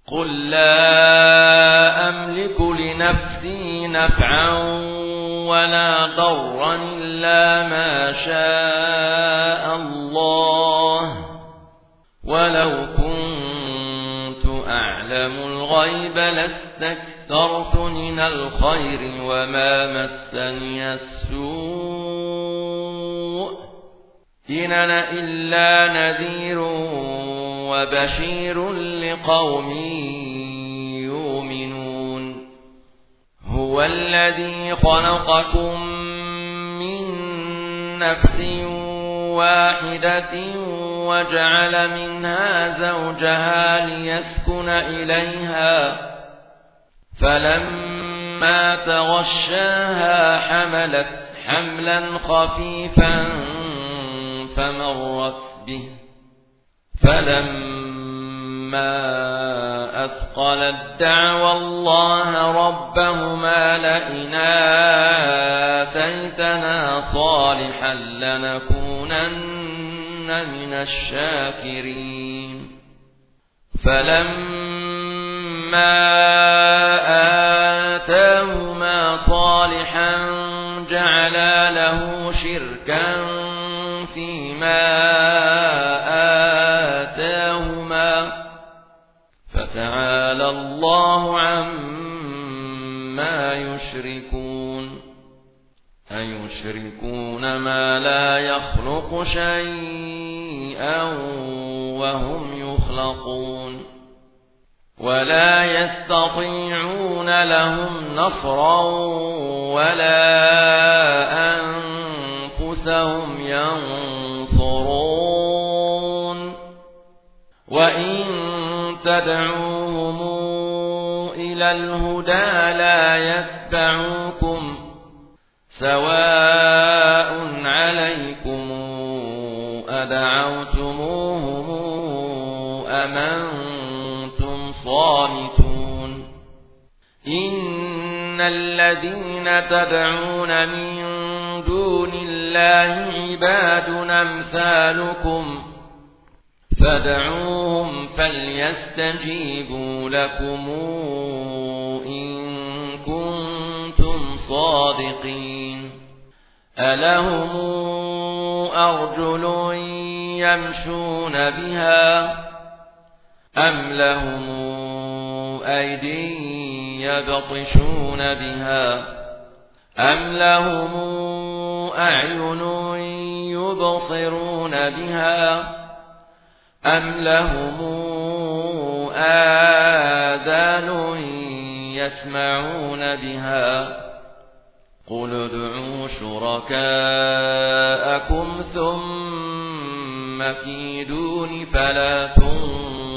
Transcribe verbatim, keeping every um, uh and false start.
قل لا أملك لنفسي نفعا ولا ضرا إلا ما شاء الله ولو كنت أعلم الغيب لاستكثرت من الخير وما مسني السوء إن أنا إلا نذير وبشير لقوم يؤمنون هو الذي خلقكم من نفس واحدة وجعل منها زوجها ليسكن إليها فلما تغشاها حملت حملا خفيفا فمرت به فلما أثقلت دعوى الله ربهما لئن آتيتنا صالحا لنكونن من الشاكرين فلما آتاهما صالحا جعلا له شركا فيما آتاهما فتعالى الله عما يشركون أيشركون ما لا يخلق شيئا وهم يخلقون ولا يستطيعون لهم نصرا ولا أنفسهم ينصرون وإن تدعوهم إلى الهدى لا يتبعوكم سواء عليكم أدعوتموهم أم أنتم صامتون إن الذين تدعون من دون الله عباد أمثالكم فادعوهم فليستجيبوا لكم إن كنتم صادقين ألهم أرجل يمشون بها أم لهم أيدي يبطشون بها أم لهم أعين يبصرون بها أم لهم آذان يسمعون بها قل ادعوا شركاءكم ثم كيدون فلا تنظرون